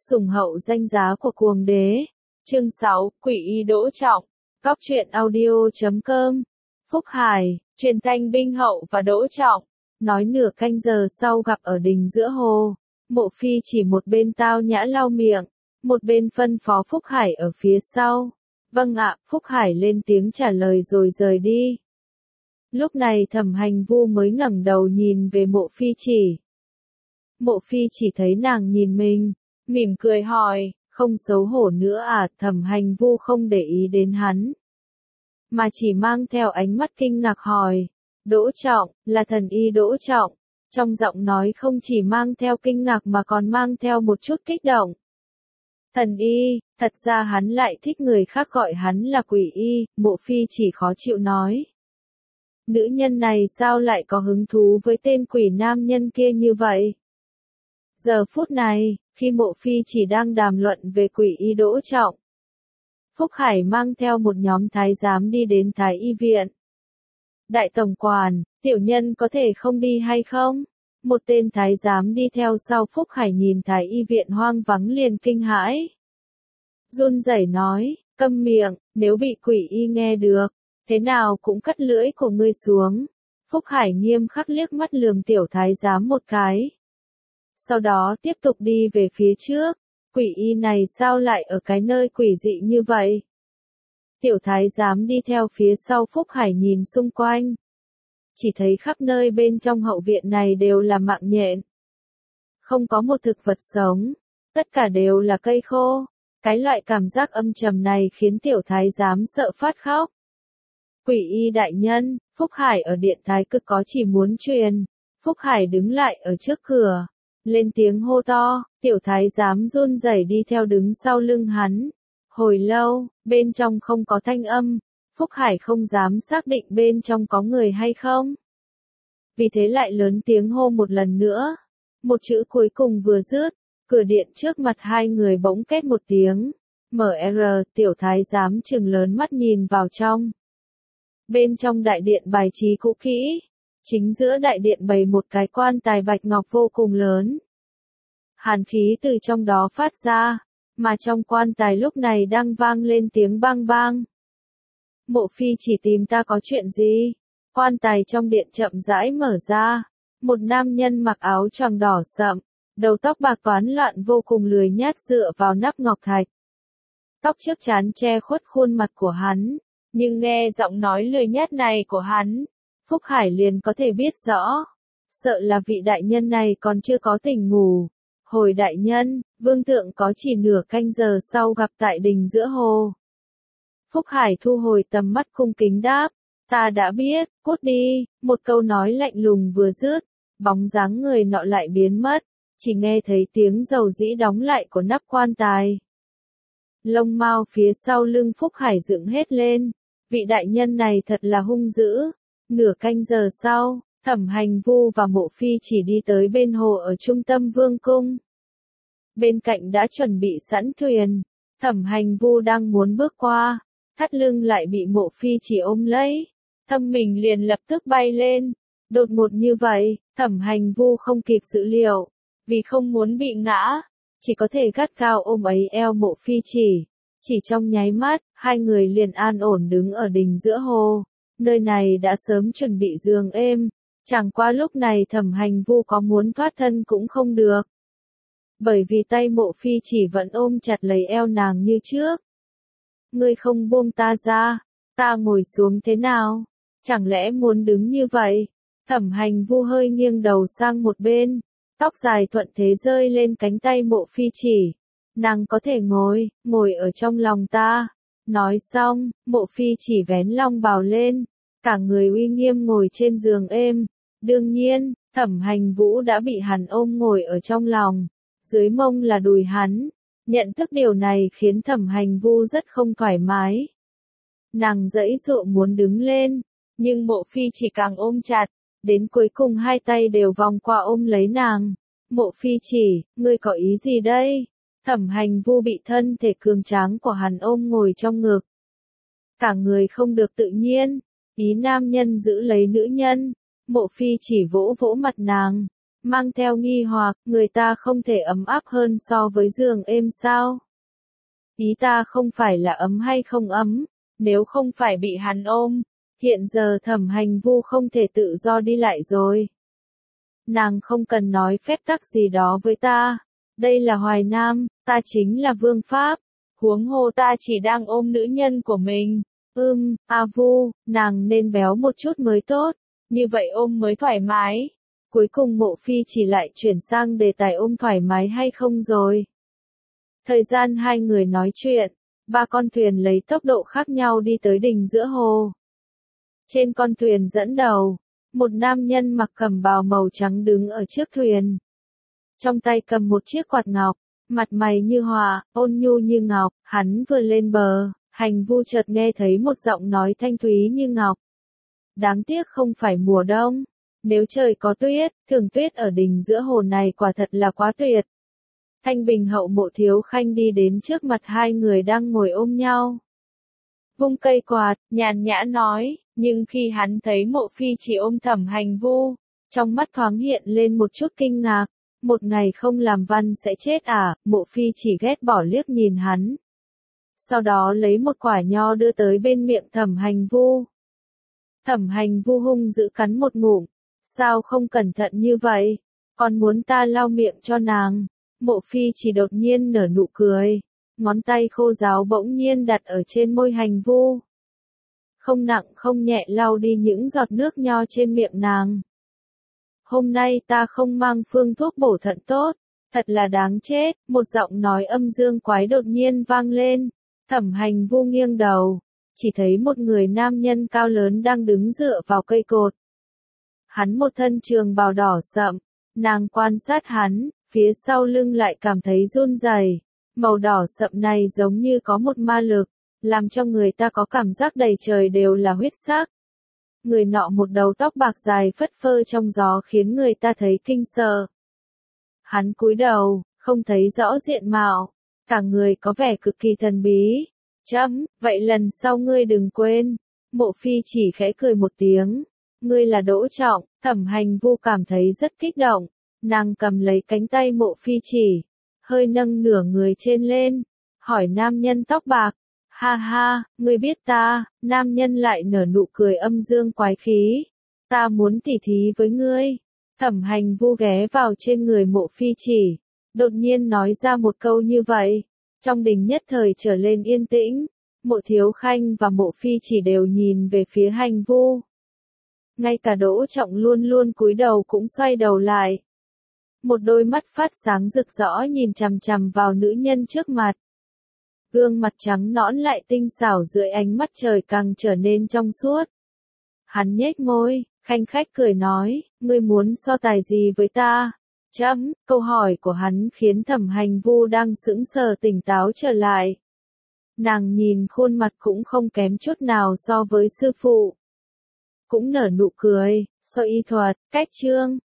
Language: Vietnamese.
Sủng hậu danh giá của cuồng đế. Chương 6, Quỷ Y Đỗ Trọng. Cóc truyện audio.com. Phúc Hải, truyền thanh binh hậu và Đỗ Trọng. Nói nửa canh giờ sau gặp ở đình giữa hồ. Mộ Phi chỉ một bên tao nhã lau miệng, một bên phân phó Phúc Hải ở phía sau. Vâng ạ, Phúc Hải lên tiếng trả lời rồi rời đi. Lúc này Thẩm Hành Vu mới ngẩng đầu nhìn về Mộ Phi chỉ. Mộ Phi chỉ thấy nàng nhìn mình, mỉm cười hỏi, không xấu hổ nữa à? Thẩm Hành Vu không để ý đến hắn, mà chỉ mang theo ánh mắt kinh ngạc hỏi, Đỗ Trọng, là thần y Đỗ Trọng. Trong giọng nói không chỉ mang theo kinh ngạc mà còn mang theo một chút kích động. Thần y, thật ra hắn lại thích người khác gọi hắn là quỷ y, Mộ Phi chỉ khó chịu nói. Nữ nhân này sao lại có hứng thú với tên quỷ nam nhân kia như vậy? Giờ phút này, khi Mộ Phi chỉ đang đàm luận về quỷ y Đỗ Trọng, Phúc Hải mang theo một nhóm thái giám đi đến Thái y viện. Đại tổng quản, tiểu nhân có thể không đi hay không? Một tên thái giám đi theo sau Phúc Hải nhìn Thái y viện hoang vắng liền kinh hãi. Run rẩy nói, câm miệng, nếu bị quỷ y nghe được, thế nào cũng cắt lưỡi của ngươi xuống. Phúc Hải nghiêm khắc liếc mắt lườm tiểu thái giám một cái. Sau đó tiếp tục đi về phía trước, quỷ y này sao lại ở cái nơi quỷ dị như vậy? Tiểu thái giám đi theo phía sau Phúc Hải nhìn xung quanh. Chỉ thấy khắp nơi bên trong hậu viện này đều là mạng nhện. Không có một thực vật sống, tất cả đều là cây khô. Cái loại cảm giác âm trầm này khiến tiểu thái giám sợ phát khóc. Quỷ y đại nhân, Phúc Hải ở điện thái cực có chỉ muốn truyền. Phúc Hải đứng lại ở trước cửa, lên tiếng hô to, tiểu thái giám run rẩy đi theo đứng sau lưng hắn. Hồi lâu, bên trong không có thanh âm, Phúc Hải không dám xác định bên trong có người hay không. Vì thế lại lớn tiếng hô một lần nữa. Một chữ cuối cùng vừa dứt, cửa điện trước mặt hai người bỗng két một tiếng. MR, tiểu thái giám trừng lớn mắt nhìn vào trong. Bên trong đại điện bài trí cũ kỹ, chính giữa đại điện bày một cái quan tài bạch ngọc vô cùng lớn. Hàn khí từ trong đó phát ra, mà trong quan tài lúc này đang vang lên tiếng bang bang. Mộ Phi chỉ tìm ta có chuyện gì? Quan tài trong điện chậm rãi mở ra. Một nam nhân mặc áo choàng đỏ sậm, đầu tóc bạc toán loạn vô cùng lười nhác dựa vào nắp ngọc thạch. Tóc trước trán che khuất khuôn mặt của hắn, nhưng nghe giọng nói lười nhác này của hắn, Phúc Hải liền có thể biết rõ. Sợ là vị đại nhân này còn chưa có tỉnh ngủ. Hồi đại nhân, vương thượng có chỉ nửa canh giờ sau gặp tại đình giữa hồ. Phúc Hải thu hồi tầm mắt cung kính đáp, ta đã biết, cút đi. Một câu nói lạnh lùng vừa dứt, bóng dáng người nọ lại biến mất, chỉ nghe thấy tiếng dầu dĩ đóng lại của nắp quan tài. Lông mao phía sau lưng Phúc Hải dựng hết lên, vị đại nhân này thật là hung dữ. Nửa canh giờ sau, Thẩm Hành Vu và Mộ Phi chỉ đi tới bên hồ ở trung tâm vương cung. Bên cạnh đã chuẩn bị sẵn thuyền, Thẩm Hành Vu đang muốn bước qua, thắt lưng lại bị Mộ Phi chỉ ôm lấy, thân mình liền lập tức bay lên. Đột ngột như vậy, Thẩm Hành Vu không kịp dự liệu, vì không muốn bị ngã, chỉ có thể gắt cao ôm ấy eo Mộ Phi chỉ trong nháy mắt, hai người liền an ổn đứng ở đình giữa hồ. Nơi này đã sớm chuẩn bị giường êm, chẳng qua lúc này Thẩm Hành Vu có muốn thoát thân cũng không được. Bởi vì tay Mộ Phi chỉ vẫn ôm chặt lấy eo nàng như trước. Ngươi không buông ta ra, ta ngồi xuống thế nào? Chẳng lẽ muốn đứng như vậy? Thẩm Hành Vu hơi nghiêng đầu sang một bên, tóc dài thuận thế rơi lên cánh tay Mộ Phi chỉ. Nàng có thể ngồi ở trong lòng ta. Nói xong, Mộ Phi chỉ vén long bào lên, cả người uy nghiêm ngồi trên giường êm. Đương nhiên, Thẩm Hành Vũ đã bị hắn ôm ngồi ở trong lòng, dưới mông là đùi hắn. Nhận thức điều này khiến Thẩm Hành Vu rất không thoải mái. Nàng giãy giụa muốn đứng lên, nhưng Mộ Phi chỉ càng ôm chặt, đến cuối cùng hai tay đều vòng qua ôm lấy nàng. Mộ Phi chỉ, ngươi có ý gì đây? Thẩm Hành Vu bị thân thể cường tráng của hắn ôm ngồi trong ngực. Cả người không được tự nhiên, ý nam nhân giữ lấy nữ nhân. Mộ Phi chỉ vỗ vỗ mặt nàng, mang theo nghi hoặc, người ta không thể ấm áp hơn so với giường êm sao? Ý ta không phải là ấm hay không ấm, nếu không phải bị hắn ôm, hiện giờ Thẩm Hành Vu không thể tự do đi lại rồi. Nàng không cần nói phép tắc gì đó với ta, đây là Hoài Nam, ta chính là Vương Pháp, huống hồ ta chỉ đang ôm nữ nhân của mình. A Vu, nàng nên béo một chút mới tốt, như vậy ôm mới thoải mái. Cuối cùng Mộ Phi chỉ lại chuyển sang đề tài ôm thoải mái hay không rồi. Thời gian hai người nói chuyện, ba con thuyền lấy tốc độ khác nhau đi tới đỉnh giữa hồ. Trên con thuyền dẫn đầu, một nam nhân mặc cẩm bào màu trắng đứng ở trước thuyền. Trong tay cầm một chiếc quạt ngọc, mặt mày như họa, ôn nhu như ngọc, hắn vừa lên bờ, Hành Vu chợt nghe thấy một giọng nói thanh thúy như ngọc. Đáng tiếc không phải mùa đông, nếu trời có tuyết, thường tuyết ở đỉnh giữa hồ này quả thật là quá tuyệt. Thanh Bình Hậu Mộ Thiếu Khanh đi đến trước mặt hai người đang ngồi ôm nhau. Vung cây quạt, nhàn nhã nói, nhưng khi hắn thấy Mộ Phi chỉ ôm Thẩm Hành Vu, trong mắt thoáng hiện lên một chút kinh ngạc. Một ngày không làm văn sẽ chết à? Mộ Phi chỉ ghét bỏ liếc nhìn hắn. Sau đó lấy một quả nho đưa tới bên miệng Thẩm Hành Vu. Thẩm Hành Vu hung dữ cắn một ngụm. Sao không cẩn thận như vậy? Còn muốn ta lau miệng cho nàng? Mộ Phi chỉ đột nhiên nở nụ cười. Ngón tay khô ráo bỗng nhiên đặt ở trên môi Hành Vu. Không nặng không nhẹ lau đi những giọt nước nho trên miệng nàng. Hôm nay ta không mang phương thuốc bổ thận tốt, thật là đáng chết, một giọng nói âm dương quái đột nhiên vang lên. Thẩm Hành Vu nghiêng đầu, chỉ thấy một người nam nhân cao lớn đang đứng dựa vào cây cột. Hắn một thân trường bào đỏ sậm, nàng quan sát hắn, phía sau lưng lại cảm thấy run rẩy. Màu đỏ sậm này giống như có một ma lực, làm cho người ta có cảm giác đầy trời đều là huyết sắc. Người nọ một đầu tóc bạc dài phất phơ trong gió khiến người ta thấy kinh sợ. Hắn cúi đầu, không thấy rõ diện mạo, cả người có vẻ cực kỳ thần bí. Vậy lần sau ngươi đừng quên. Mộ Phi chỉ khẽ cười một tiếng. Ngươi là Đỗ Trọng. Thẩm Hành Vu cảm thấy rất kích động. Nàng cầm lấy cánh tay Mộ Phi chỉ, hơi nâng nửa người trên lên, hỏi nam nhân tóc bạc. Ha ha, ngươi biết ta? Nam nhân lại nở nụ cười âm dương quái khí. Ta muốn tỉ thí với ngươi. Thẩm Hành Vu ghé vào trên người Mộ Phi chỉ, đột nhiên nói ra một câu như vậy. Trong đình nhất thời trở lên yên tĩnh, Mộ Thiếu Khanh và Mộ Phi chỉ đều nhìn về phía Hành Vu. Ngay cả Đỗ Trọng luôn luôn cúi đầu cũng xoay đầu lại. Một đôi mắt phát sáng rực rỡ nhìn chằm chằm vào nữ nhân trước mặt. Gương mặt trắng nõn lại tinh xảo dưới ánh mắt trời càng trở nên trong suốt. Hắn nhếch môi, khanh khách cười nói, ngươi muốn so tài gì với ta? Câu hỏi của hắn khiến Thẩm Hành Vu đang sững sờ tỉnh táo trở lại. Nàng nhìn khuôn mặt cũng không kém chút nào so với sư phụ. Cũng nở nụ cười, so y thuật, cách chương.